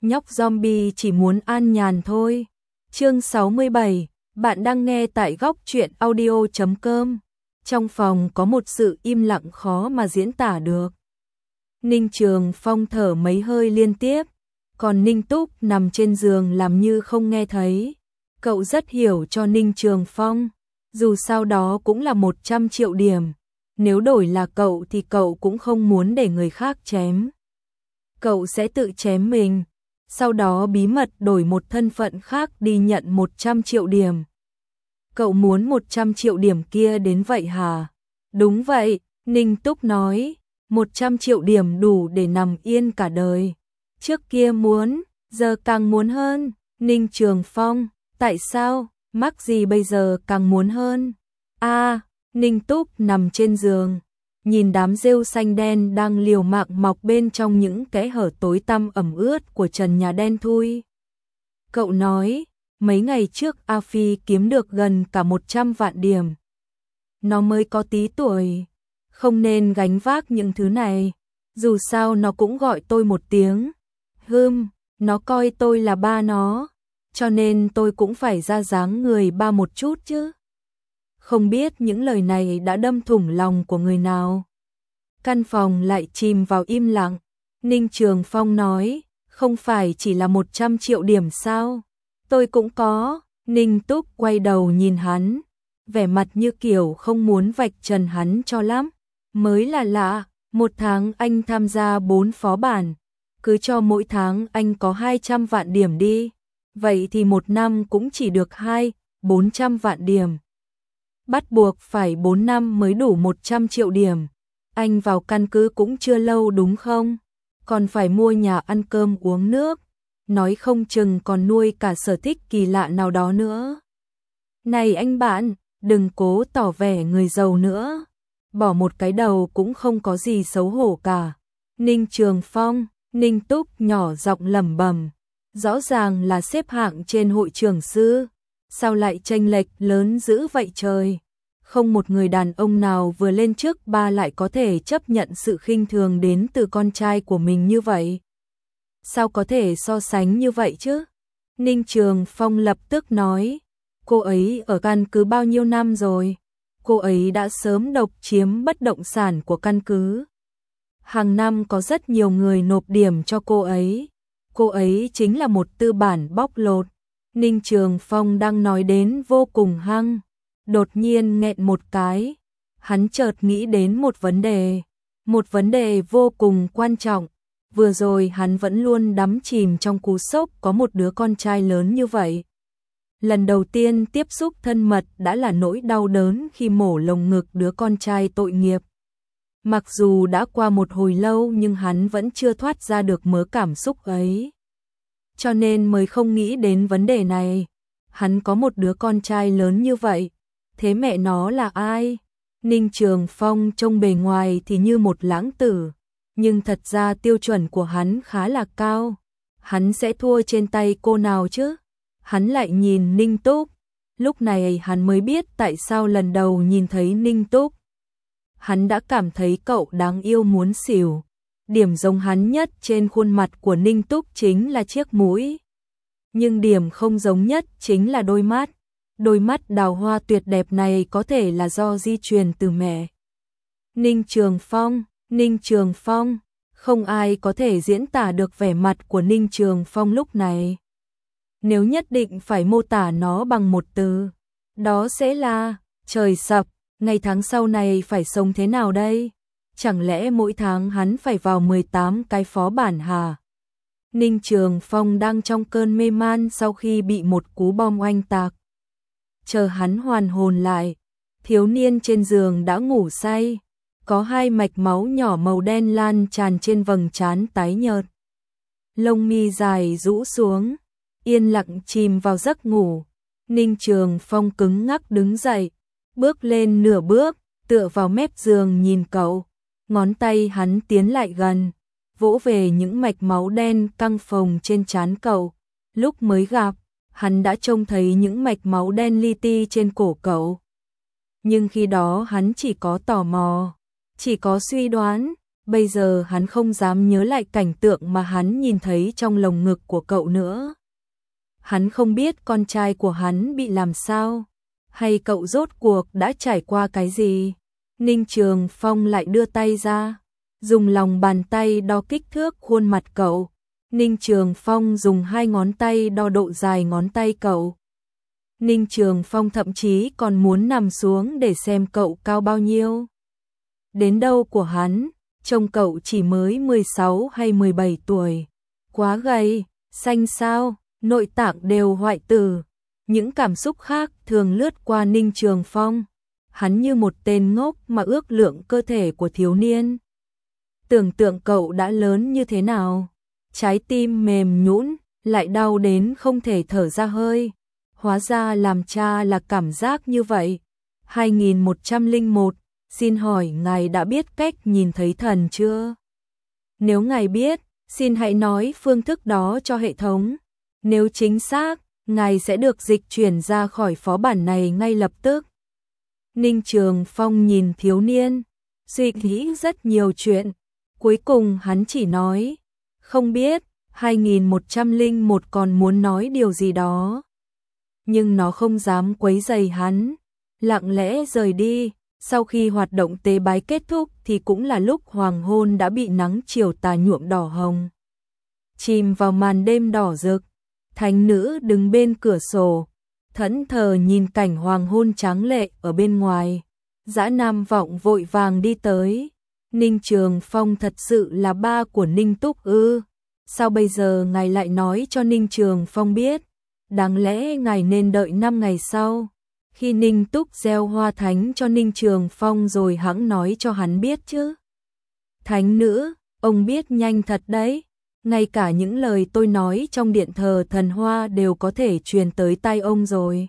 nhóc zombie chỉ muốn an nhàn thôi. Chương 67, bạn đang nghe tại góc truyện audio.com. Trong phòng có một sự im lặng khó mà diễn tả được. Ninh Trường Phong thở mấy hơi liên tiếp, còn Ninh Túc nằm trên giường làm như không nghe thấy. Cậu rất hiểu cho Ninh Trường Phong, dù sao đó cũng là 100 triệu điểm. Nếu đổi là cậu thì cậu cũng không muốn để người khác chém. Cậu sẽ tự chém mình, sau đó bí mật đổi một thân phận khác đi nhận 100 triệu điểm. Cậu muốn 100 triệu điểm kia đến vậy hả? Đúng vậy, Ninh Túc nói, 100 triệu điểm đủ để nằm yên cả đời. Trước kia muốn, giờ càng muốn hơn. Ninh Trường Phong, tại sao, mắc gì bây giờ càng muốn hơn? Ninh Túc nằm trên giường, nhìn đám rêu xanh đen đang liều mạng mọc bên trong những kẽ hở tối tăm ẩm ướt của trần nhà đen thui. Cậu nói, mấy ngày trước A Phi kiếm được gần cả 100 vạn điểm. Nó mới có tí tuổi, không nên gánh vác những thứ này. Dù sao nó cũng gọi tôi một tiếng. Nó coi tôi là ba nó, cho nên tôi cũng phải ra dáng người ba một chút chứ. Không biết những lời này đã đâm thủng lòng của người nào. Căn phòng lại chìm vào im lặng. Ninh Trường Phong nói, không phải chỉ là 100 triệu điểm sao? Tôi cũng có. Ninh Túc quay đầu nhìn hắn, vẻ mặt như kiểu không muốn vạch trần hắn cho lắm. Mới là lạ, một tháng anh tham gia 4 phó bản, cứ cho mỗi tháng anh có 200 vạn điểm đi. Vậy thì một năm cũng chỉ được 400 vạn điểm. Bắt buộc phải 4 năm mới đủ 100 triệu điểm. Anh vào căn cứ cũng chưa lâu đúng không? Còn phải mua nhà ăn cơm uống nước. Nói không chừng còn nuôi cả sở thích kỳ lạ nào đó nữa. Này anh bạn, đừng cố tỏ vẻ người giàu nữa. Bỏ một cái đầu cũng không có gì xấu hổ cả. Ninh Trường Phong, Ninh Túc nhỏ giọng lẩm bẩm. Rõ ràng là xếp hạng trên hội trưởng sư. Sao lại chênh lệch lớn dữ vậy trời? Không một người đàn ông nào vừa lên trước ba lại có thể chấp nhận sự khinh thường đến từ con trai của mình như vậy. Sao có thể so sánh như vậy chứ? Ninh Trường Phong lập tức nói, cô ấy ở căn cứ bao nhiêu năm rồi? Cô ấy đã sớm độc chiếm bất động sản của căn cứ. Hàng năm có rất nhiều người nộp điểm cho cô ấy. Cô ấy chính là một tư bản bóc lột. Ninh Trường Phong đang nói đến vô cùng hăng, đột nhiên nghẹn một cái. Hắn chợt nghĩ đến một vấn đề vô cùng quan trọng. Vừa rồi hắn vẫn luôn đắm chìm trong cú sốc có một đứa con trai lớn như vậy. Lần đầu tiên tiếp xúc thân mật đã là nỗi đau đớn khi mổ lồng ngực đứa con trai tội nghiệp. Mặc dù đã qua một hồi lâu nhưng hắn vẫn chưa thoát ra được mớ cảm xúc ấy. Cho nên mới không nghĩ đến vấn đề này. Hắn có một đứa con trai lớn như vậy, thế mẹ nó là ai? Ninh Trường Phong trông bề ngoài thì như một lãng tử, nhưng thật ra tiêu chuẩn của hắn khá là cao. Hắn sẽ thua trên tay cô nào chứ? Hắn lại nhìn Ninh Túc. Lúc này hắn mới biết tại sao lần đầu nhìn thấy Ninh Túc, hắn đã cảm thấy cậu đáng yêu muốn xỉu. Điểm giống hắn nhất trên khuôn mặt của Ninh Túc chính là chiếc mũi. Nhưng điểm không giống nhất chính là đôi mắt. Đôi mắt đào hoa tuyệt đẹp này có thể là do di truyền từ mẹ. Ninh Trường Phong, không ai có thể diễn tả được vẻ mặt của Ninh Trường Phong lúc này. Nếu nhất định phải mô tả nó bằng một từ, đó sẽ là trời sập. Ngày tháng sau này phải sống thế nào đây? Chẳng lẽ mỗi tháng hắn phải vào 18 cái phó bản hả? Ninh Trường Phong đang trong cơn mê man sau khi bị một cú bom oanh tạc. Chờ hắn hoàn hồn lại, thiếu niên trên giường đã ngủ say, có 2 mạch máu nhỏ màu đen lan tràn trên vầng trán tái nhợt. Lông mi dài rũ xuống, yên lặng chìm vào giấc ngủ. Ninh Trường Phong cứng ngắc đứng dậy, bước lên nửa bước, tựa vào mép giường nhìn cậu. Ngón tay hắn tiến lại gần, vỗ về những mạch máu đen căng phồng trên trán cậu. Lúc mới gặp, hắn đã trông thấy những mạch máu đen li ti trên cổ cậu. Nhưng khi đó hắn chỉ có tò mò, chỉ có suy đoán, Bây giờ hắn không dám nhớ lại cảnh tượng mà hắn nhìn thấy trong lồng ngực của cậu nữa. Hắn không biết con trai của hắn bị làm sao, hay cậu rốt cuộc đã trải qua cái gì. Ninh Trường Phong lại đưa tay ra, dùng lòng bàn tay đo kích thước khuôn mặt cậu. Ninh Trường Phong dùng 2 ngón tay đo độ dài ngón tay cậu. Ninh Trường Phong thậm chí còn muốn nằm xuống để xem cậu cao bao nhiêu. Đến đâu của hắn, trông cậu chỉ mới 16 hay 17 tuổi. Quá gầy, xanh xao, nội tạng đều hoại tử. Những cảm xúc khác thường lướt qua Ninh Trường Phong. Hắn như một tên ngốc mà ước lượng cơ thể của thiếu niên. Tưởng tượng cậu đã lớn như thế nào. Trái tim mềm nhũn, lại đau đến không thể thở ra hơi. Hóa ra làm cha là cảm giác như vậy. 2101, xin hỏi ngài đã biết cách nhìn thấy thần chưa? Nếu ngài biết, xin hãy nói phương thức đó cho hệ thống. Nếu chính xác, ngài sẽ được dịch chuyển ra khỏi phó bản này ngay lập tức. Ninh Trường Phong nhìn thiếu niên, suy nghĩ rất nhiều chuyện. Cuối cùng hắn chỉ nói, không biết. 2101 còn muốn nói điều gì đó, nhưng nó không dám quấy rầy hắn, lặng lẽ rời đi. Sau khi hoạt động tế bái kết thúc thì cũng là lúc hoàng hôn đã bị nắng chiều tà nhuộm đỏ hồng, chìm vào màn đêm đỏ rực. Thánh nữ đứng bên cửa sổ, thẫn thờ nhìn cảnh hoàng hôn tráng lệ ở bên ngoài. Dã Nam Vọng vội vàng đi tới. Ninh Trường Phong thật sự là ba của Ninh Túc ư? Sao bây giờ ngài lại nói cho Ninh Trường Phong biết? Đáng lẽ ngài nên đợi 5 ngày sau, khi Ninh Túc gieo hoa thánh cho Ninh Trường Phong rồi hẵng nói cho hắn biết chứ. Thánh nữ, ông biết nhanh thật đấy. Ngay cả những lời tôi nói trong điện thờ thần hoa đều có thể truyền tới tai ông rồi.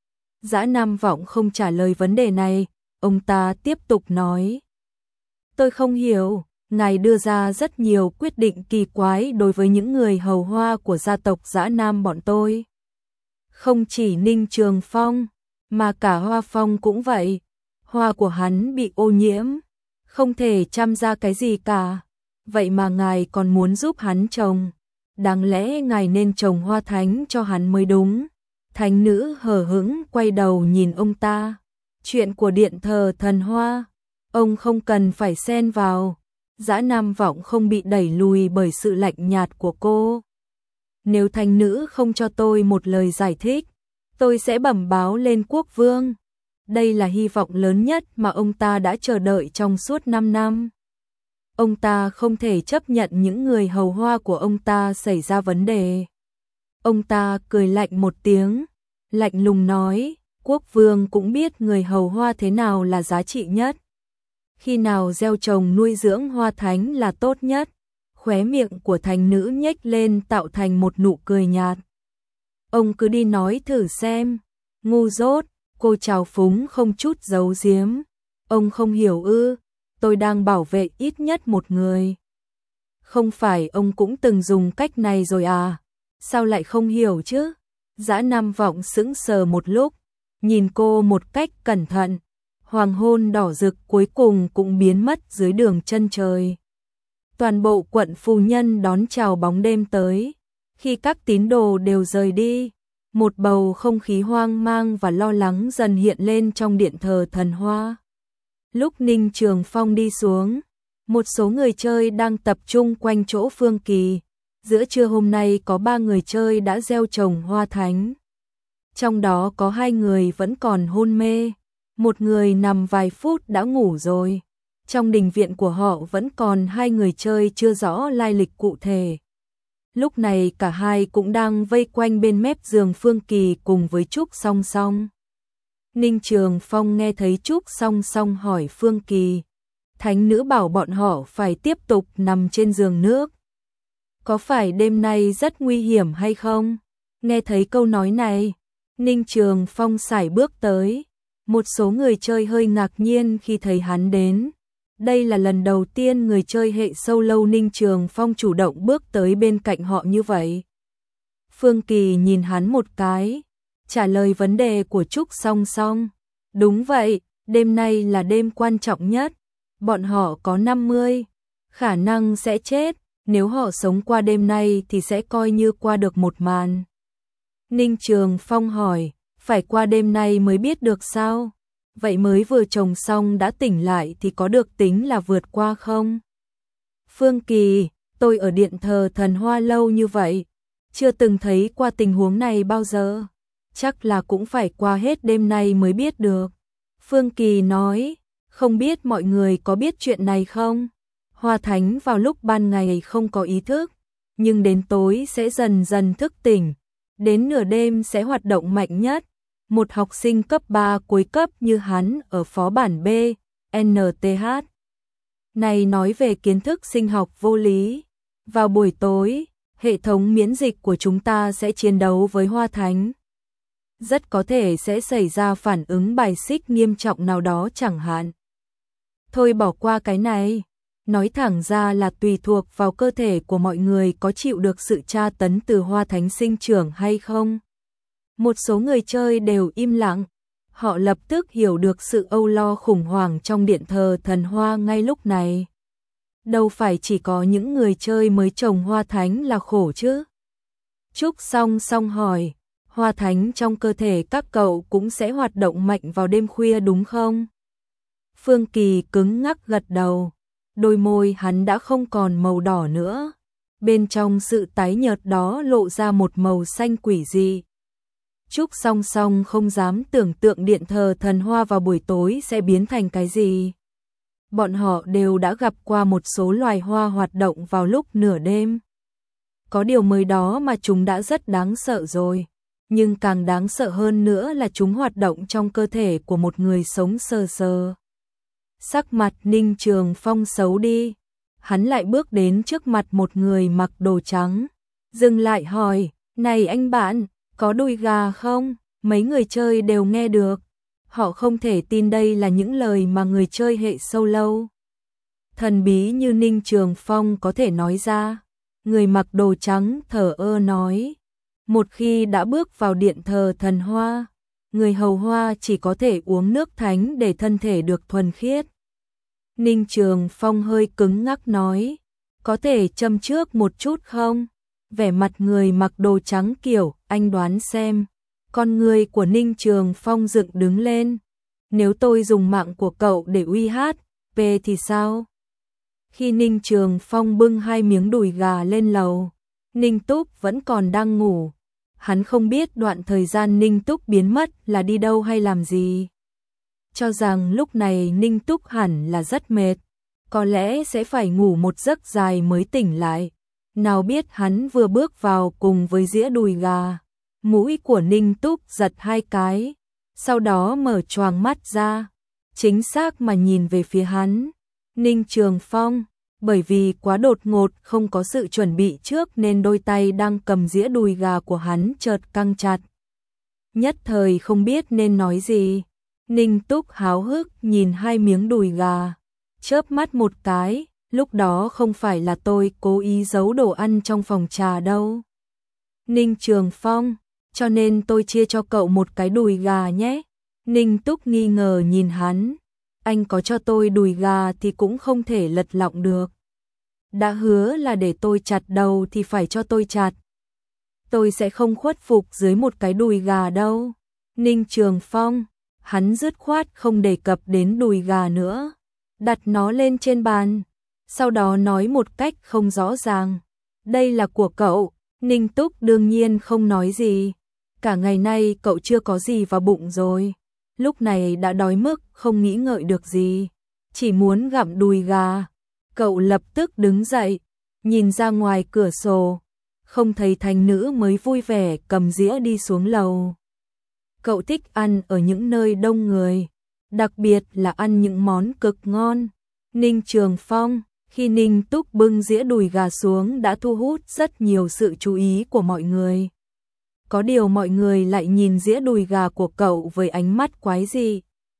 Dã Nam Vọng không trả lời vấn đề này, ông ta tiếp tục nói. Tôi không hiểu, ngài đưa ra rất nhiều quyết định kỳ quái đối với những người hầu hoa của gia tộc Dã Nam bọn tôi. Không chỉ Ninh Trường Phong, mà cả Hoa Phong cũng vậy. Hoa của hắn bị ô nhiễm, không thể chăm ra cái gì cả. Vậy mà ngài còn muốn giúp hắn trồng. Đáng lẽ ngài nên trồng hoa thánh cho hắn mới đúng. Thánh nữ hờ hững quay đầu nhìn ông ta. Chuyện của điện thờ thần hoa, ông không cần phải xen vào. Dã Nam Vọng không bị đẩy lùi bởi sự lạnh nhạt của cô. Nếu thánh nữ không cho tôi một lời giải thích, tôi sẽ bẩm báo lên quốc vương. Đây là hy vọng lớn nhất mà ông ta đã chờ đợi trong suốt 5 năm. Ông ta không thể chấp nhận những người hầu hoa của ông ta xảy ra vấn đề. Ông ta cười lạnh một tiếng, lạnh lùng nói, quốc vương cũng biết người hầu hoa thế nào là giá trị nhất. Khi nào gieo trồng nuôi dưỡng hoa thánh là tốt nhất. Khóe miệng của thánh nữ nhếch lên tạo thành một nụ cười nhạt. Ông cứ đi nói thử xem. Ngu dốt, cô trào phúng không chút giấu giếm. Ông không hiểu ư? Tôi đang bảo vệ ít nhất một người. Không phải ông cũng từng dùng cách này rồi à? Sao lại không hiểu chứ? Dã Nam Vọng sững sờ một lúc, nhìn cô một cách cẩn thận. Hoàng hôn đỏ rực cuối cùng cũng biến mất dưới đường chân trời. Toàn bộ quận phu nhân đón chào bóng đêm tới. Khi các tín đồ đều rời đi, một bầu không khí hoang mang và lo lắng dần hiện lên trong điện thờ thần hoa. Lúc Ninh Trường Phong đi xuống, một số người chơi đang tập trung quanh chỗ Phương Kỳ. Giữa trưa hôm nay có 3 người chơi đã gieo trồng hoa thánh. Trong đó có 2 người vẫn còn hôn mê, một người nằm vài phút đã ngủ rồi. Trong đình viện của họ vẫn còn 2 người chơi chưa rõ lai lịch cụ thể. Lúc này cả hai cũng đang vây quanh bên mép giường Phương Kỳ cùng với Trúc Song Song. Ninh Trường Phong nghe thấy Trúc Song Song hỏi Phương Kỳ, thánh nữ bảo bọn họ phải tiếp tục nằm trên giường nước. Có phải đêm nay rất nguy hiểm hay không? Nghe thấy câu nói này, Ninh Trường Phong sải bước tới. Một số người chơi hơi ngạc nhiên khi thấy hắn đến. Đây là lần đầu tiên người chơi hệ sâu lâu Ninh Trường Phong chủ động bước tới bên cạnh họ như vậy. Phương Kỳ nhìn hắn một cái, trả lời vấn đề của Trúc Song Song. Đúng vậy, đêm nay là đêm quan trọng nhất. Bọn họ có 50, khả năng sẽ chết, nếu họ sống qua đêm nay thì sẽ coi như qua được một màn. Ninh Trường Phong hỏi, phải qua đêm nay mới biết được sao? Vậy mới vừa trồng xong đã tỉnh lại thì có được tính là vượt qua không? Phương Kỳ, tôi ở điện thờ thần Hoa lâu như vậy, chưa từng thấy qua tình huống này bao giờ. Chắc là cũng phải qua hết đêm nay mới biết được. Phương Kỳ nói, không biết mọi người có biết chuyện này không? Hoa Thánh vào lúc ban ngày không có ý thức, nhưng đến tối sẽ dần dần thức tỉnh, đến nửa đêm sẽ hoạt động mạnh nhất. Một học sinh cấp 3 cuối cấp như hắn ở phó bản B, NTH. Này nói về kiến thức sinh học vô lý. Vào buổi tối, hệ thống miễn dịch của chúng ta sẽ chiến đấu với Hoa Thánh. Rất có thể sẽ xảy ra phản ứng bài xích nghiêm trọng nào đó chẳng hạn. Thôi bỏ qua cái này. Nói thẳng ra là tùy thuộc vào cơ thể của mọi người có chịu được sự tra tấn từ Hoa Thánh sinh trưởng hay không. Một số người chơi đều im lặng. Họ lập tức hiểu được sự âu lo khủng hoảng trong điện thờ thần Hoa ngay lúc này. Đâu phải chỉ có những người chơi mới trồng Hoa Thánh là khổ chứ. Trúc Song Song hỏi, Hoa Thánh trong cơ thể các cậu cũng sẽ hoạt động mạnh vào đêm khuya đúng không? Phương Kỳ cứng ngắc gật đầu. Đôi môi hắn đã không còn màu đỏ nữa. Bên trong sự tái nhợt đó lộ ra một màu xanh quỷ dị. Trúc Song Song không dám tưởng tượng điện thờ thần Hoa vào buổi tối sẽ biến thành cái gì. Bọn họ đều đã gặp qua một số loài hoa hoạt động vào lúc nửa đêm. Có điều mới đó mà chúng đã rất đáng sợ rồi. Nhưng càng đáng sợ hơn nữa là chúng hoạt động trong cơ thể của một người sống sờ sờ. Sắc mặt Ninh Trường Phong xấu đi. Hắn lại bước đến trước mặt một người mặc đồ trắng. Dừng lại hỏi, này anh bạn, có đùi gà không? Mấy người chơi đều nghe được. Họ không thể tin đây là những lời mà người chơi hệ solo thần bí như Ninh Trường Phong có thể nói ra. Người mặc đồ trắng thở ơ nói, một khi đã bước vào điện thờ thần Hoa, người hầu hoa chỉ có thể uống nước thánh để thân thể được thuần khiết. Ninh Trường Phong hơi cứng ngắc nói, có thể châm trước một chút không? Vẻ mặt người mặc đồ trắng kiểu, anh đoán xem. Con người của Ninh Trường Phong dựng đứng lên. Nếu tôi dùng mạng của cậu để uy hát, P thì sao? Khi Ninh Trường Phong bưng 2 miếng đùi gà lên lầu, Ninh Túc vẫn còn đang ngủ. Hắn không biết đoạn thời gian Ninh Túc biến mất là đi đâu hay làm gì. Cho rằng lúc này Ninh Túc hẳn là rất mệt, có lẽ sẽ phải ngủ một giấc dài mới tỉnh lại. Nào biết hắn vừa bước vào cùng với dĩa đùi gà, mũi của Ninh Túc giật 2 cái, sau đó mở choàng mắt ra, chính xác mà nhìn về phía hắn. Ninh Trường Phong, bởi vì quá đột ngột không có sự chuẩn bị trước nên đôi tay đang cầm dĩa đùi gà của hắn chợt căng chặt. Nhất thời không biết nên nói gì. Ninh Túc háo hức nhìn 2 miếng đùi gà, chớp mắt một cái, lúc đó không phải là tôi cố ý giấu đồ ăn trong phòng trà đâu. Ninh Trường Phong, cho nên tôi chia cho cậu một cái đùi gà nhé. Ninh Túc nghi ngờ nhìn hắn, anh có cho tôi đùi gà thì cũng không thể lật lọng được. Đã hứa là để tôi chặt đầu thì phải cho tôi chặt. Tôi sẽ không khuất phục dưới một cái đùi gà đâu. Ninh Trường Phong, hắn dứt khoát không đề cập đến đùi gà nữa, đặt nó lên trên bàn, sau đó nói một cách không rõ ràng, đây là của cậu. Ninh Túc đương nhiên không nói gì, cả ngày nay cậu chưa có gì vào bụng rồi, lúc này đã đói mức không nghĩ ngợi được gì, chỉ muốn gặm đùi gà. Cậu lập tức đứng dậy, nhìn ra ngoài cửa sổ, không thấy thành nữ mới vui vẻ cầm dĩa đi xuống lầu. Cậu thích ăn ở những nơi đông người, đặc biệt là ăn những món cực ngon. Ninh Trường Phong, khi Ninh Túc bưng dĩa đùi gà xuống đã thu hút rất nhiều sự chú ý của mọi người. Có điều mọi người lại nhìn dĩa đùi gà của cậu với ánh mắt quái dị.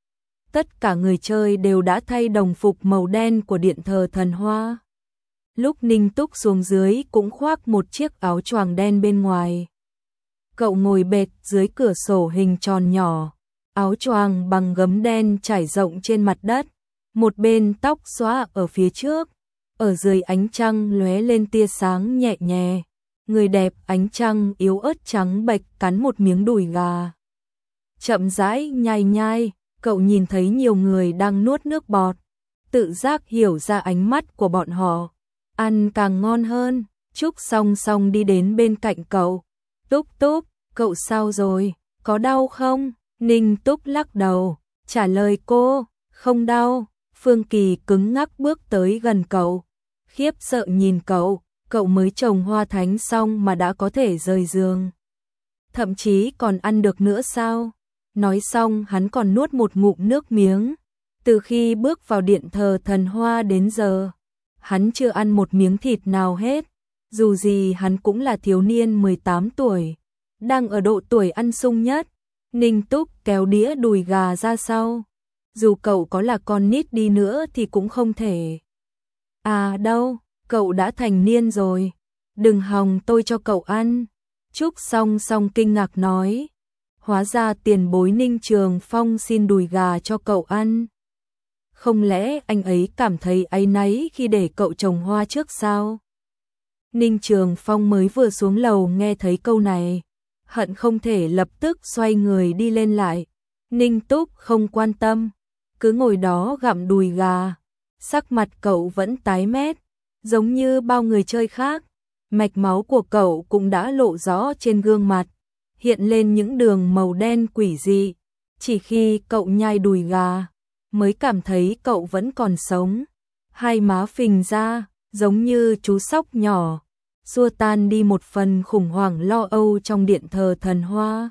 Tất cả người chơi đều đã thay đồng phục màu đen của điện thờ thần Hoa. Lúc Ninh Túc xuống dưới cũng khoác một chiếc áo choàng đen bên ngoài. Cậu ngồi bệt dưới cửa sổ hình tròn nhỏ, áo choàng bằng gấm đen trải rộng trên mặt đất, một bên tóc xõa ở phía trước, ở dưới ánh trăng lóe lên tia sáng nhẹ nhẹ. Người đẹp ánh trăng yếu ớt trắng bệch cắn một miếng đùi gà. Chậm rãi nhai nhai, cậu nhìn thấy nhiều người đang nuốt nước bọt. Tự giác hiểu ra ánh mắt của bọn họ. Ăn càng ngon hơn, Trúc song song đi đến bên cạnh cậu. Túc Túc, cậu sao rồi, có đau không? Ninh Túc lắc đầu, trả lời cô, không đau. Phương Kỳ cứng ngắc bước tới gần cậu, khiếp sợ nhìn cậu mới trồng hoa thánh xong mà đã có thể rời giường. Thậm chí còn ăn được nữa sao? Nói xong hắn còn nuốt một ngụm nước miếng. Từ khi bước vào điện thờ thần hoa đến giờ, hắn chưa ăn một miếng thịt nào hết. Dù gì hắn cũng là thiếu niên 18 tuổi, đang ở độ tuổi ăn sung nhất. Ninh Túc kéo đĩa đùi gà ra sau. Dù cậu có là con nít đi nữa thì cũng không thể. À đâu, cậu đã thành niên rồi. Đừng hòng tôi cho cậu ăn. Trúc song song kinh ngạc nói. Hóa ra tiền bối Ninh Trường Phong xin đùi gà cho cậu ăn. Không lẽ anh ấy cảm thấy áy náy khi để cậu trồng hoa trước sao? Ninh Trường Phong mới vừa xuống lầu nghe thấy câu này, hận không thể lập tức xoay người đi lên lại. Ninh Túc không quan tâm, cứ ngồi đó gặm đùi gà. Sắc mặt cậu vẫn tái mét, giống như bao người chơi khác. Mạch máu của cậu cũng đã lộ rõ trên gương mặt, hiện lên những đường màu đen quỷ dị. Chỉ khi cậu nhai đùi gà, mới cảm thấy cậu vẫn còn sống. Hai má phình ra, giống như chú sóc nhỏ, xua tan đi một phần khủng hoảng lo âu trong điện thờ thần hoa.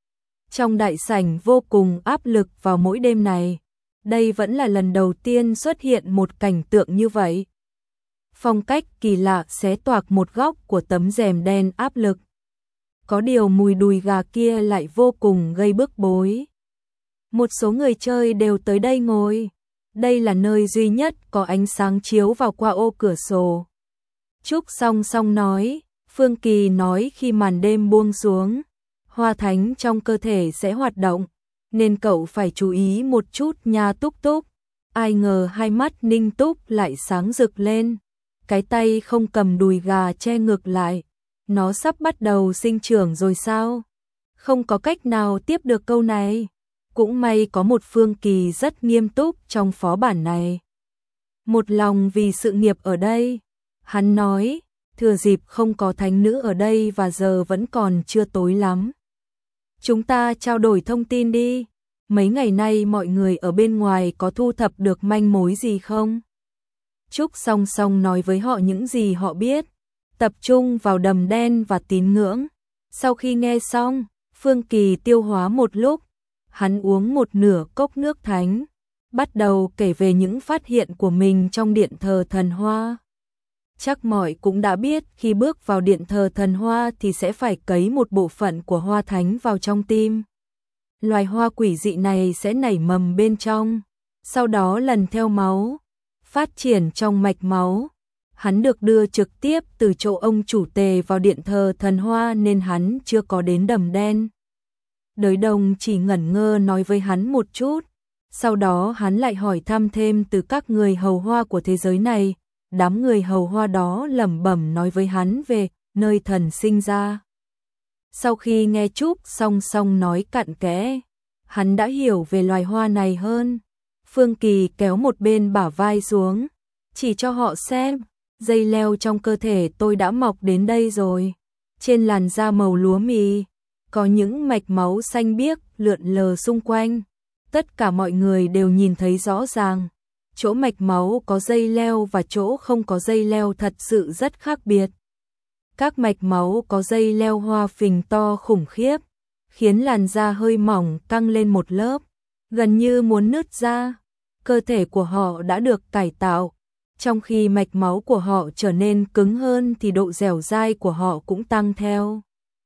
Trong đại sảnh vô cùng áp lực vào mỗi đêm này, đây vẫn là lần đầu tiên xuất hiện một cảnh tượng như vậy. Phong cách kỳ lạ xé toạc một góc của tấm rèm đen áp lực. Có điều mùi đùi gà kia lại vô cùng gây bức bối. Một số người chơi đều tới đây ngồi. Đây là nơi duy nhất có ánh sáng chiếu vào qua ô cửa sổ. Trúc song song nói, Phương Kỳ nói khi màn đêm buông xuống, hoa thánh trong cơ thể sẽ hoạt động, nên cậu phải chú ý một chút nha Túc Túc. Ai ngờ hai mắt Ninh Túc lại sáng rực lên, cái tay không cầm đùi gà che ngược lại. Nó sắp bắt đầu sinh trưởng rồi sao? Không có cách nào tiếp được câu này. Cũng may có một Phương Kỳ rất nghiêm túc trong phó bản này. Một lòng vì sự nghiệp ở đây. Hắn nói, thừa dịp không có thánh nữ ở đây và giờ vẫn còn chưa tối lắm. Chúng ta trao đổi thông tin đi. Mấy ngày nay mọi người ở bên ngoài có thu thập được manh mối gì không? Trúc song song nói với họ những gì họ biết. Tập trung vào đầm đen và tín ngưỡng. Sau khi nghe xong, Phương Kỳ tiêu hóa một lúc. Hắn uống một nửa cốc nước thánh, bắt đầu kể về những phát hiện của mình trong điện thờ thần hoa. Chắc mọi cũng đã biết khi bước vào điện thờ thần hoa thì sẽ phải cấy một bộ phận của hoa thánh vào trong tim. Loài hoa quỷ dị này sẽ nảy mầm bên trong, sau đó lần theo máu, phát triển trong mạch máu. Hắn được đưa trực tiếp từ chỗ ông chủ tề vào điện thờ thần hoa nên hắn chưa có đến đầm đen. Đới Đông chỉ ngẩn ngơ nói với hắn một chút, sau đó hắn lại hỏi thăm thêm từ các người hầu hoa của thế giới này. Đám người hầu hoa đó lẩm bẩm nói với hắn về nơi thần sinh ra. Sau khi nghe Trúc song song nói cặn kẽ, hắn đã hiểu về loài hoa này hơn. Phương Kỳ kéo một bên bả vai xuống, chỉ cho họ xem, dây leo trong cơ thể tôi đã mọc đến đây rồi. Trên làn da màu lúa mì, có những mạch máu xanh biếc lượn lờ xung quanh. Tất cả mọi người đều nhìn thấy rõ ràng. Chỗ mạch máu có dây leo và chỗ không có dây leo thật sự rất khác biệt. Các mạch máu có dây leo hoa phình to khủng khiếp, khiến làn da hơi mỏng căng lên một lớp, gần như muốn nứt ra. Cơ thể của họ đã được cải tạo, trong khi mạch máu của họ trở nên cứng hơn thì độ dẻo dai của họ cũng tăng theo.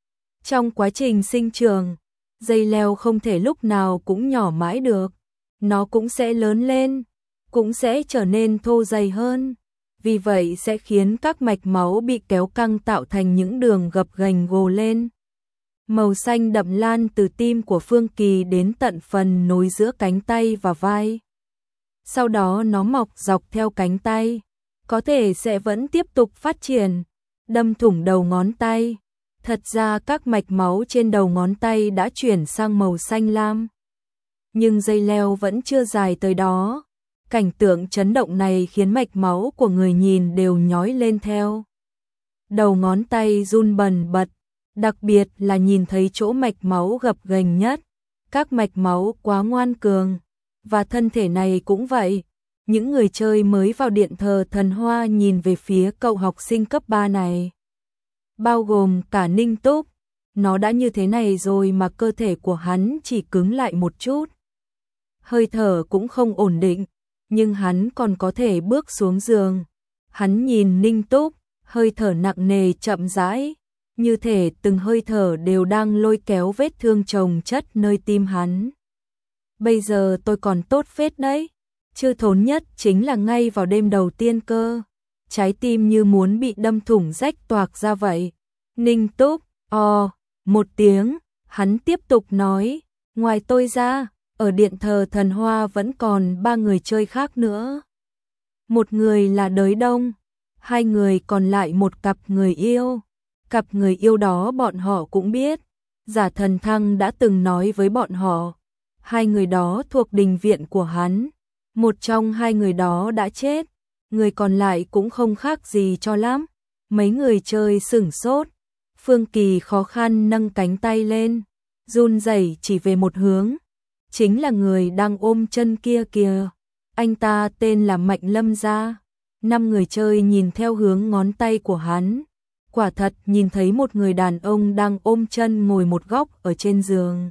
Trong quá trình sinh trưởng, dây leo không thể lúc nào cũng nhỏ mãi được, nó cũng sẽ lớn lên, cũng sẽ trở nên thô dày hơn. Vì vậy sẽ khiến các mạch máu bị kéo căng tạo thành những đường gập ghềnh gồ lên. Màu xanh đậm lan từ tim của Phương Kỳ đến tận phần nối giữa cánh tay và vai. Sau đó nó mọc dọc theo cánh tay, có thể sẽ vẫn tiếp tục phát triển, đâm thủng đầu ngón tay. Thật ra các mạch máu trên đầu ngón tay đã chuyển sang màu xanh lam. Nhưng dây leo vẫn chưa dài tới đó. Cảnh tượng chấn động này khiến mạch máu của người nhìn đều nhói lên theo. Đầu ngón tay run bần bật, đặc biệt là nhìn thấy chỗ mạch máu gập ghềnh nhất. Các mạch máu quá ngoan cường, và thân thể này cũng vậy. Những người chơi mới vào điện thờ thần Hoa nhìn về phía cậu học sinh cấp 3 này. Bao gồm cả Ninh Túc, nó đã như thế này rồi mà cơ thể của hắn chỉ cứng lại một chút. Hơi thở cũng không ổn định, nhưng hắn còn có thể bước xuống giường. Hắn nhìn Ninh Túc, hơi thở nặng nề chậm rãi, như thể từng hơi thở đều đang lôi kéo vết thương chồng chất nơi tim hắn. Bây giờ tôi còn tốt phết đấy, chưa thốn nhất chính là ngay vào đêm đầu tiên cơ. Trái tim như muốn bị đâm thủng rách toạc ra vậy. Ninh Túc, một tiếng, hắn tiếp tục nói, ngoài tôi ra, ở điện thờ thần Hoa vẫn còn 3 người chơi khác nữa. Một người là Đới Đông, 2 người còn lại một cặp người yêu. Cặp người yêu đó bọn họ cũng biết, Giả Thần Thăng đã từng nói với bọn họ. 2 người đó thuộc đình viện của hắn, một trong 2 người đó đã chết, người còn lại cũng không khác gì cho lắm. Mấy người chơi sửng sốt, Phương Kỳ khó khăn nâng cánh tay lên, run rẩy chỉ về một hướng, chính là người đang ôm chân kia kìa. Anh ta tên là Mạnh Lâm Gia. 5 người chơi nhìn theo hướng ngón tay của hắn, quả thật nhìn thấy một người đàn ông đang ôm chân ngồi một góc ở trên giường.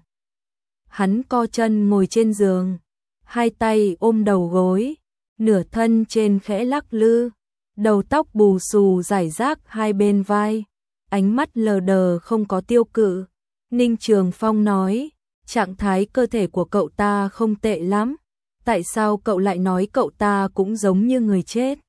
Hắn co chân ngồi trên giường, 2 tay ôm đầu gối, nửa thân trên khẽ lắc lư, đầu tóc bù xù rải rác hai bên vai, ánh mắt lờ đờ không có tiêu cự. Ninh Trường Phong nói, trạng thái cơ thể của cậu ta không tệ lắm, tại sao cậu lại nói cậu ta cũng giống như người chết?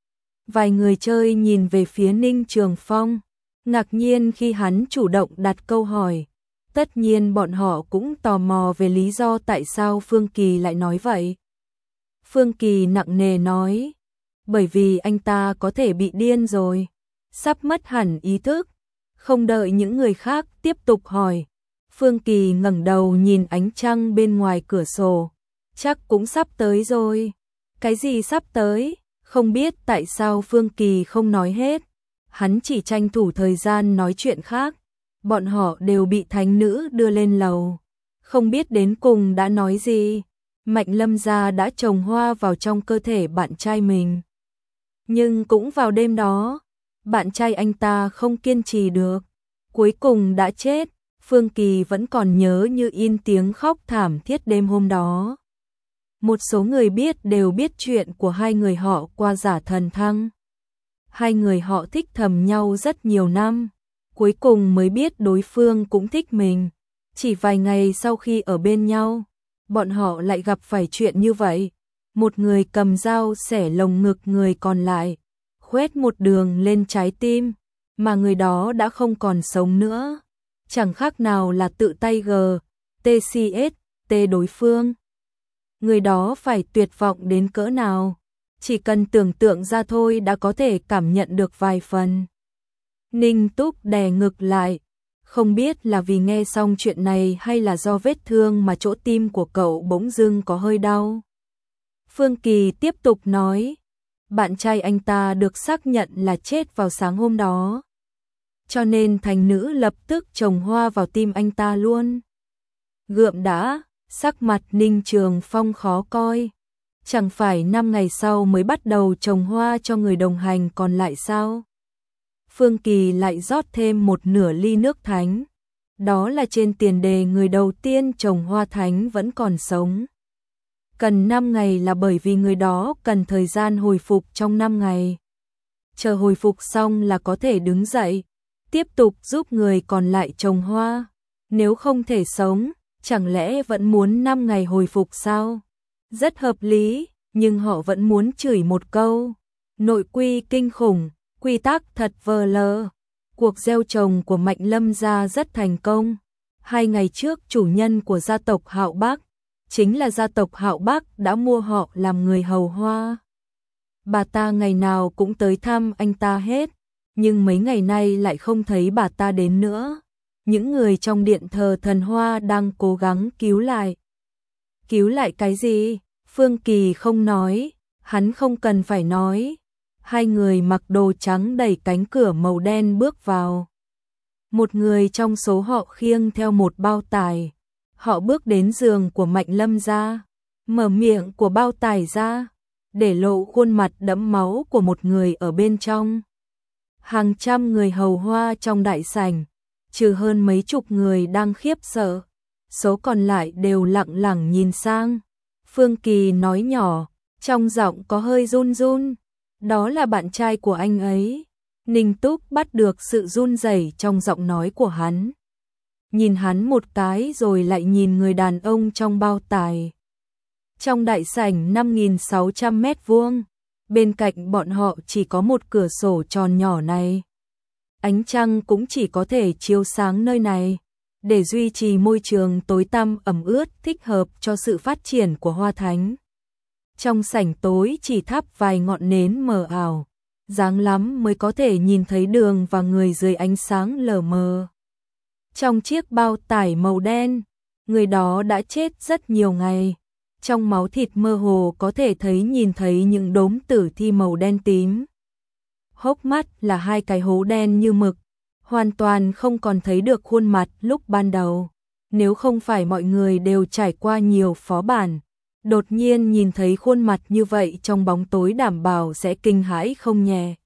Vài người chơi nhìn về phía Ninh Trường Phong, ngạc nhiên khi hắn chủ động đặt câu hỏi. Tất nhiên bọn họ cũng tò mò về lý do tại sao Phương Kỳ lại nói vậy. Phương Kỳ nặng nề nói, bởi vì anh ta có thể bị điên rồi, sắp mất hẳn ý thức. Không đợi những người khác tiếp tục hỏi, Phương Kỳ ngẩng đầu nhìn ánh trăng bên ngoài cửa sổ, chắc cũng sắp tới rồi. Cái gì sắp tới? Không biết tại sao Phương Kỳ không nói hết, hắn chỉ tranh thủ thời gian nói chuyện khác. Bọn họ đều bị thánh nữ đưa lên lầu, không biết đến cùng đã nói gì. Mạnh Lâm Gia đã trồng hoa vào trong cơ thể bạn trai mình. Nhưng cũng vào đêm đó, bạn trai anh ta không kiên trì được, cuối cùng đã chết. Phương Kỳ vẫn còn nhớ như in tiếng khóc thảm thiết đêm hôm đó. Một số người biết đều biết chuyện của 2 người họ qua Giả Thần Thăng. 2 người họ thích thầm nhau rất nhiều năm, cuối cùng mới biết đối phương cũng thích mình. Chỉ vài ngày sau khi ở bên nhau, bọn họ lại gặp phải chuyện như vậy. Một người cầm dao xẻ lồng ngực người còn lại, khoét một đường lên trái tim, mà người đó đã không còn sống nữa. Chẳng khác nào là tự tay TCST đối phương. Người đó phải tuyệt vọng đến cỡ nào, chỉ cần tưởng tượng ra thôi đã có thể cảm nhận được vài phần. Ninh Túc đè ngực lại, không biết là vì nghe xong chuyện này hay là do vết thương mà chỗ tim của cậu bỗng dưng có hơi đau. Phương Kỳ tiếp tục nói, bạn trai anh ta được xác nhận là chết vào sáng hôm đó, cho nên thành nữ lập tức trồng hoa vào tim anh ta luôn. Gượm đã, sắc mặt Ninh Trường Phong khó coi. Chẳng phải 5 ngày sau mới bắt đầu trồng hoa cho người đồng hành còn lại sao? Phương Kỳ lại rót thêm một nửa ly nước thánh. Đó là trên tiền đề người đầu tiên trồng hoa thánh vẫn còn sống. Cần 5 ngày là bởi vì người đó cần thời gian hồi phục trong 5 ngày. Chờ hồi phục xong là có thể đứng dậy, tiếp tục giúp người còn lại trồng hoa. Nếu không thể sống, chẳng lẽ vẫn muốn 5 ngày hồi phục sao? Rất hợp lý, nhưng họ vẫn muốn chửi một câu. Nội quy kinh khủng, quy tắc thật vờ lờ. Cuộc gieo trồng của Mạnh Lâm Gia rất thành công. 2 ngày trước chủ nhân của gia tộc Hạo Bắc, chính là gia tộc Hạo Bắc đã mua họ làm người hầu hoa. bà ta ngày nào cũng tới thăm anh ta hết, nhưng mấy ngày nay lại không thấy bà ta đến nữa. Những người trong điện thờ thần Hoa đang cố gắng cứu lại. Cứu lại cái gì? Phương Kỳ không nói, hắn không cần phải nói. Hai người mặc đồ trắng đẩy cánh cửa màu đen bước vào. Một người trong số họ khiêng theo một bao tải. Họ bước đến giường của Mạnh Lâm gia, mở miệng của bao tải ra, để lộ khuôn mặt đẫm máu của một người ở bên trong. Hàng trăm người hầu hoa trong đại sảnh, trừ hơn mấy chục người đang khiếp sợ, số còn lại đều lặng lặng nhìn sang. Phương Kỳ nói nhỏ, trong giọng có hơi run run, đó là bạn trai của anh ấy. Ninh Túc bắt được sự run rẩy trong giọng nói của hắn. Nhìn hắn một cái rồi lại nhìn người đàn ông trong bao tải. Trong đại sảnh 5.600 mét vuông, bên cạnh bọn họ chỉ có một cửa sổ tròn nhỏ này. Ánh trăng cũng chỉ có thể chiếu sáng nơi này, để duy trì môi trường tối tăm ẩm ướt thích hợp cho sự phát triển của hoa thánh. Trong sảnh tối chỉ thắp vài ngọn nến mờ ảo, sáng lắm mới có thể nhìn thấy đường và người dưới ánh sáng lờ mờ. Trong chiếc bao tải màu đen, người đó đã chết rất nhiều ngày. Trong máu thịt mơ hồ có thể nhìn thấy những đốm tử thi màu đen tím. Hốc mắt là hai cái hố đen như mực, hoàn toàn không còn thấy được khuôn mặt lúc ban đầu. Nếu không phải mọi người đều trải qua nhiều phó bản, đột nhiên nhìn thấy khuôn mặt như vậy trong bóng tối đảm bảo sẽ kinh hãi không nhẹ.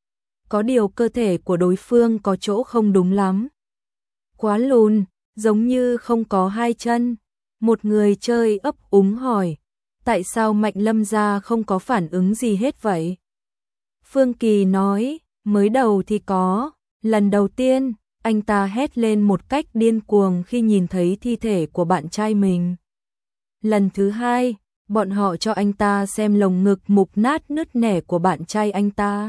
Có điều cơ thể của đối phương có chỗ không đúng lắm. Quá lùn, giống như không có hai chân. Một người chơi ấp úng hỏi, tại sao Mạnh Lâm gia không có phản ứng gì hết vậy? Phương Kỳ nói, mới đầu thì có, lần đầu tiên, anh ta hét lên một cách điên cuồng khi nhìn thấy thi thể của bạn trai mình. Lần thứ hai, bọn họ cho anh ta xem lồng ngực mục nát nứt nẻ của bạn trai anh ta.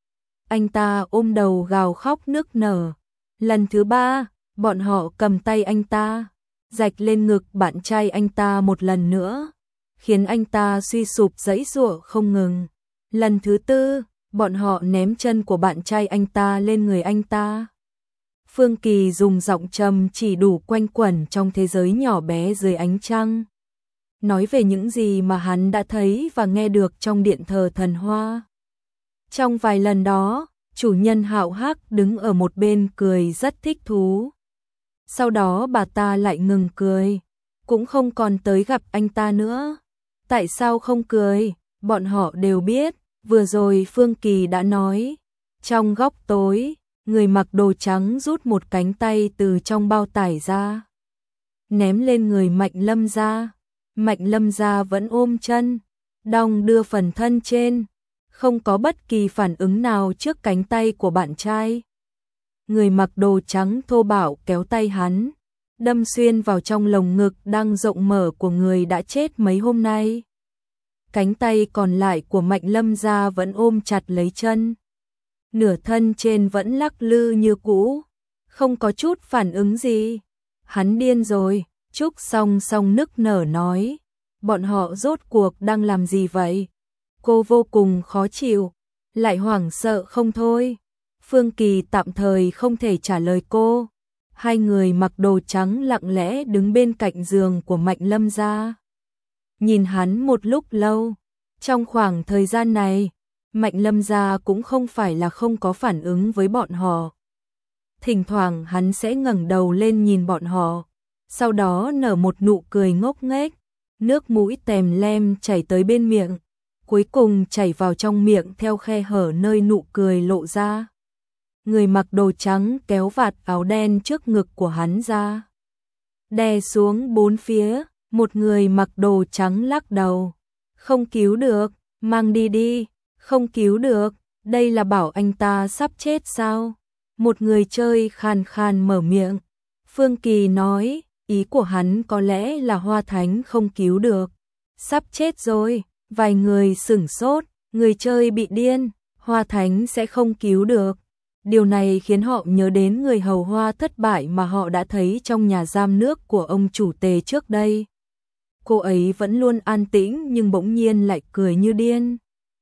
Anh ta ôm đầu gào khóc nức nở. Lần thứ ba, bọn họ cầm tay anh ta, rạch lên ngực bạn trai anh ta một lần nữa, khiến anh ta suy sụp giãy giụa không ngừng. Lần thứ tư, bọn họ ném chân của bạn trai anh ta lên người anh ta. Phương Kỳ dùng giọng trầm chỉ đủ quanh quẩn trong thế giới nhỏ bé dưới ánh trăng, nói về những gì mà hắn đã thấy và nghe được trong điện thờ thần Hoa. Trong vài lần đó, chủ nhân Hạo Hắc đứng ở một bên cười rất thích thú. Sau đó bà ta lại ngừng cười, cũng không còn tới gặp anh ta nữa. Tại sao không cười? Bọn họ đều biết, vừa rồi Phương Kỳ đã nói. Trong góc tối, người mặc đồ trắng rút một cánh tay từ trong bao tải ra, ném lên người Mạnh Lâm gia. Mạnh Lâm gia vẫn ôm chân, đong đưa phần thân trên, không có bất kỳ phản ứng nào trước cánh tay của bạn trai. Người mặc đồ trắng thô bạo kéo tay hắn, đâm xuyên vào trong lồng ngực đang rộng mở của người đã chết mấy hôm nay. Cánh tay còn lại của Mạnh Lâm gia vẫn ôm chặt lấy chân. Nửa thân trên vẫn lắc lư như cũ, không có chút phản ứng gì. Hắn điên rồi, Trúc Song Song nức nở nói. Bọn họ rốt cuộc đang làm gì vậy? Cô vô cùng khó chịu, lại hoảng sợ không thôi. Phương Kỳ tạm thời không thể trả lời cô. Hai người mặc đồ trắng lặng lẽ đứng bên cạnh giường của Mạnh Lâm gia, nhìn hắn một lúc lâu. Trong khoảng thời gian này, Mạnh Lâm gia cũng không phải là không có phản ứng với bọn họ. Thỉnh thoảng hắn sẽ ngẩng đầu lên nhìn bọn họ, sau đó nở một nụ cười ngốc nghếch, nước mũi tèm lem chảy tới bên miệng, cuối cùng chảy vào trong miệng theo khe hở nơi nụ cười lộ ra. Người mặc đồ trắng kéo vạt áo đen trước ngực của hắn ra, đè xuống bốn phía. Một người mặc đồ trắng lắc đầu, không cứu được, mang đi đi. Không cứu được, đây là bảo anh ta sắp chết sao? Một người chơi khàn khàn mở miệng. Phương Kỳ nói, ý của hắn có lẽ là Hoa Thánh không cứu được. Sắp chết rồi, vài người sửng sốt, người chơi bị điên, Hoa Thánh sẽ không cứu được. Điều này khiến họ nhớ đến người hầu hoa thất bại mà họ đã thấy trong nhà giam nước của ông chủ Tề trước đây. Cô ấy vẫn luôn an tĩnh nhưng bỗng nhiên lại cười như điên.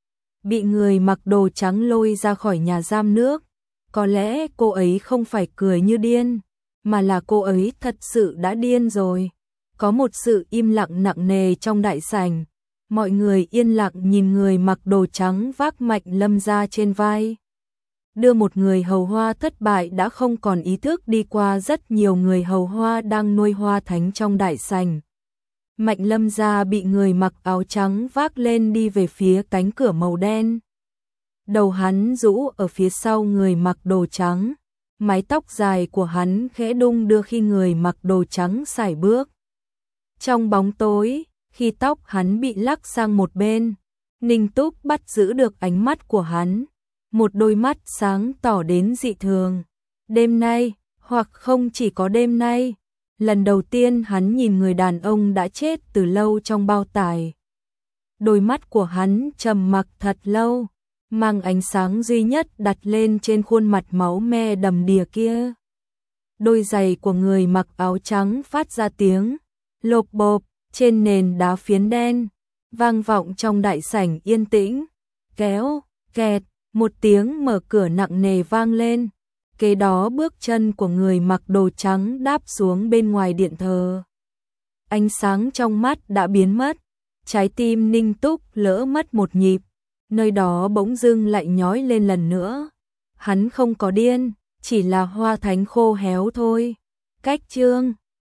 bị người mặc đồ trắng lôi ra khỏi nhà giam nước. Có lẽ cô ấy không phải cười như điên, mà là cô ấy thật sự đã điên rồi. Có một sự im lặng nặng nề trong đại sảnh. Mọi người yên lặng nhìn người mặc đồ trắng vác Mạnh Lâm ra trên vai. Đưa một người hầu hoa thất bại đã không còn ý thức đi qua rất nhiều người hầu hoa đang nuôi hoa thánh trong đại sảnh. Mạnh Lâm gia bị người mặc áo trắng vác lên đi về phía cánh cửa màu đen. Đầu hắn rũ ở phía sau người mặc đồ trắng. Mái tóc dài của hắn khẽ đung đưa khi người mặc đồ trắng sải bước. Trong bóng tối, khi tóc hắn bị lắc sang một bên, Ninh Túc bắt giữ được ánh mắt của hắn. Một đôi mắt sáng tỏ đến dị thường. Đêm nay, hoặc không chỉ có đêm nay, lần đầu tiên hắn nhìn người đàn ông đã chết từ lâu trong bao tải. Đôi mắt của hắn trầm mặc thật lâu, mang ánh sáng duy nhất đặt lên trên khuôn mặt máu me đầm đìa kia. Đôi giày của người mặc áo trắng phát ra tiếng lộp bộp trên nền đá phiến đen, vang vọng trong đại sảnh yên tĩnh. Kéo, kẹt, một tiếng mở cửa nặng nề vang lên. Kế đó bước chân của người mặc đồ trắng đáp xuống bên ngoài điện thờ. Ánh sáng trong mắt đã biến mất, trái tim Ninh Túc lỡ mất một nhịp, nơi đó bỗng dưng lại nhói lên lần nữa. Hắn không có điên, chỉ là hoa thánh khô héo thôi. Cách chương